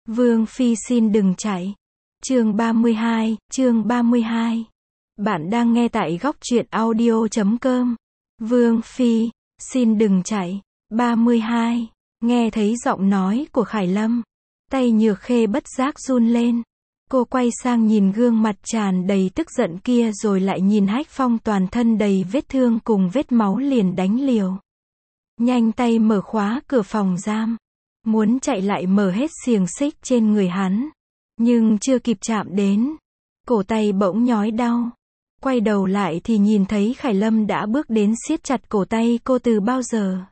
Vương Phi xin đừng chạy. Chương 32. Bạn đang nghe tại góc truyện audio.com. Vương Phi, xin đừng chạy. 32. Nghe thấy giọng nói của Khải Lâm, tay Nhược Khê bất giác run lên. Cô quay sang nhìn gương mặt tràn đầy tức giận kia rồi lại nhìn Hách Phong toàn thân đầy vết thương cùng vết máu liền đánh liều. Nhanh tay mở khóa cửa phòng giam. Muốn chạy lại mở hết xiềng xích trên người hắn. Nhưng chưa kịp chạm đến. Cổ tay bỗng nhói đau. Quay đầu lại thì nhìn thấy Khải Lâm đã bước đến siết chặt cổ tay cô từ bao giờ.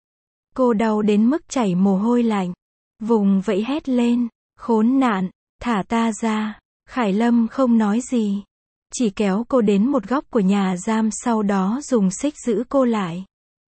Cô đau đến mức chảy mồ hôi lạnh. Vùng vẫy hét lên. Khốn nạn, thả ta ra. Khải Lâm không nói gì. Chỉ kéo cô đến một góc của nhà giam, sau đó dùng xích giữ cô lại.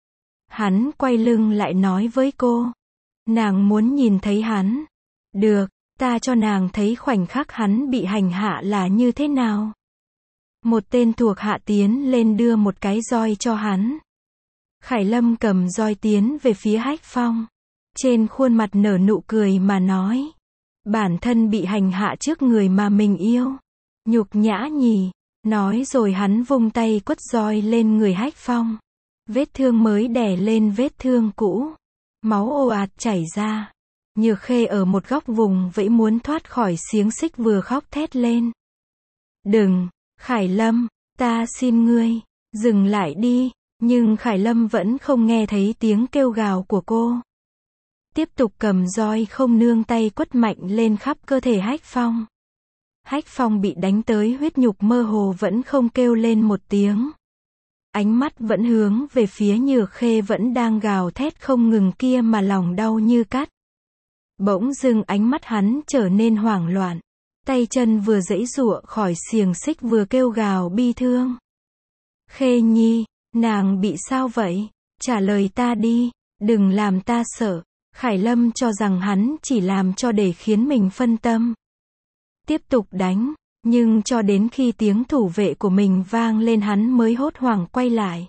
Hắn quay lưng lại nói với cô. Nàng muốn nhìn thấy hắn. Được, ta cho nàng thấy khoảnh khắc hắn bị hành hạ là như thế nào. Một tên thuộc hạ tiến lên đưa một cái roi cho hắn. Khải Lâm cầm roi tiến về phía Hách Phong. Trên khuôn mặt nở nụ cười mà nói. Bản thân bị hành hạ trước người mà mình yêu. Nhục nhã nhỉ. Nói rồi hắn vung tay quất roi lên người Hách Phong. Vết thương mới đè lên vết thương cũ. Máu ồ ạt chảy ra. Nhược Khê ở một góc vùng vẫy muốn thoát khỏi xiềng xích, vừa khóc thét lên. Đừng, Khải Lâm, ta xin ngươi, dừng lại đi. Nhưng Khải Lâm vẫn không nghe thấy tiếng kêu gào của cô. Tiếp tục cầm roi không nương tay quất mạnh lên khắp cơ thể Hách Phong. Hách Phong bị đánh tới huyết nhục mơ hồ vẫn không kêu lên một tiếng. Ánh mắt vẫn hướng về phía Nhược Khê vẫn đang gào thét không ngừng kia mà lòng đau như cắt. Bỗng dưng ánh mắt hắn trở nên hoảng loạn. Tay chân vừa giãy giụa khỏi xiềng xích vừa kêu gào bi thương. Khê Nhi, nàng bị sao vậy? Trả lời ta đi, đừng làm ta sợ. Khải Lâm cho rằng hắn chỉ làm cho để khiến mình phân tâm. Tiếp tục đánh. Nhưng cho đến khi tiếng thủ vệ của mình vang lên hắn mới hốt hoảng quay lại.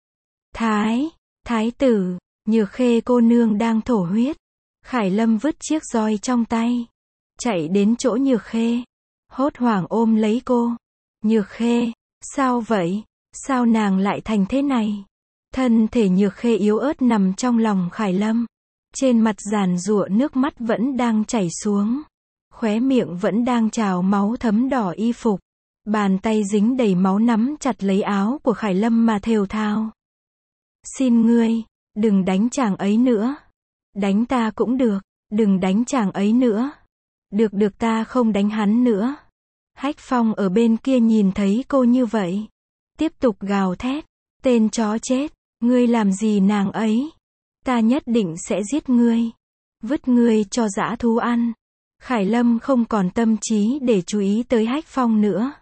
Thái tử, Nhược Khê cô nương đang thổ huyết. Khải Lâm vứt chiếc roi trong tay. Chạy đến chỗ Nhược Khê. Hốt hoảng ôm lấy cô. Nhược Khê, sao vậy? Sao nàng lại thành thế này? Thân thể Nhược Khê yếu ớt nằm trong lòng Khải Lâm. Trên mặt giàn giụa nước mắt vẫn đang chảy xuống. Khóe miệng vẫn đang trào máu thấm đỏ y phục. Bàn tay dính đầy máu nắm chặt lấy áo của Khải Lâm mà thều thào. Xin ngươi, đừng đánh chàng ấy nữa. Đánh ta cũng được, đừng đánh chàng ấy nữa. Được ta không đánh hắn nữa. Hách Phong ở bên kia nhìn thấy cô như vậy. Tiếp tục gào thét. Tên chó chết, ngươi làm gì nàng ấy? Ta nhất định sẽ giết ngươi. Vứt ngươi cho dã thú ăn. Khải Lâm không còn tâm trí để chú ý tới Hách Phong nữa.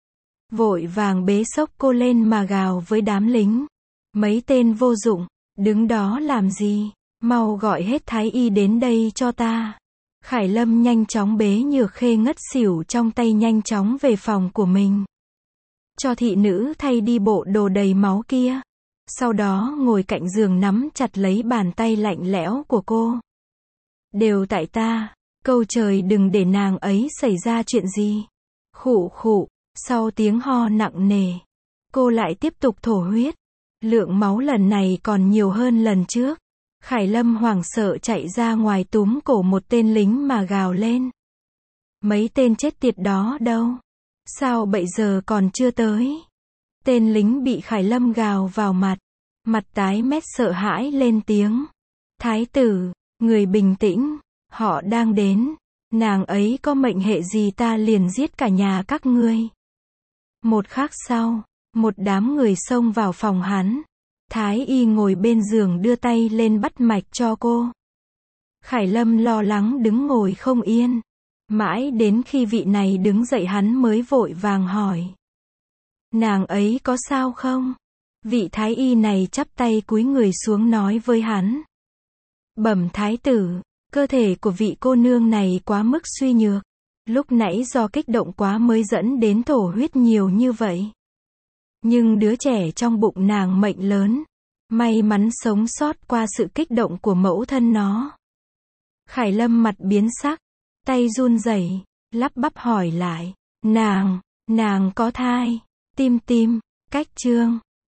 Vội vàng bế xốc cô lên mà gào với đám lính. Mấy tên vô dụng, đứng đó làm gì? Mau gọi hết thái y đến đây cho ta. Khải Lâm nhanh chóng bế Nhược Khê ngất xỉu trong tay nhanh chóng về phòng của mình. Cho thị nữ thay đi bộ đồ đầy máu kia. Sau đó ngồi cạnh giường nắm chặt lấy bàn tay lạnh lẽo của cô. Đều tại ta. Cầu trời đừng để nàng ấy xảy ra chuyện gì. Khụ khụ, sau tiếng ho nặng nề, cô lại tiếp tục thổ huyết. Lượng máu lần này còn nhiều hơn lần trước. Khải Lâm hoảng sợ chạy ra ngoài túm cổ một tên lính mà gào lên. Mấy tên chết tiệt đó đâu? Sao bây giờ còn chưa tới? Tên lính bị Khải Lâm gào vào mặt. Mặt tái mét sợ hãi lên tiếng. Thái tử, người bình tĩnh. Họ đang đến. Nàng ấy có mệnh hệ gì ta liền giết cả nhà các ngươi. Một khắc sau, một đám người xông vào phòng hắn. Thái y ngồi bên giường đưa tay lên bắt mạch cho cô. Khải Lâm lo lắng đứng ngồi không yên. Mãi đến khi vị này đứng dậy hắn mới vội vàng hỏi. Nàng ấy có sao không? Vị thái y này chắp tay cúi người xuống nói với hắn. Bẩm thái tử. Cơ thể của vị cô nương này quá mức suy nhược. Lúc nãy do kích động quá mới dẫn đến thổ huyết nhiều như vậy. Nhưng đứa trẻ trong bụng nàng mệnh lớn. May mắn sống sót qua sự kích động của mẫu thân nó. Khải Lâm mặt biến sắc. Tay run rẩy, lắp bắp hỏi lại. Nàng có thai. Tim, cách Trương.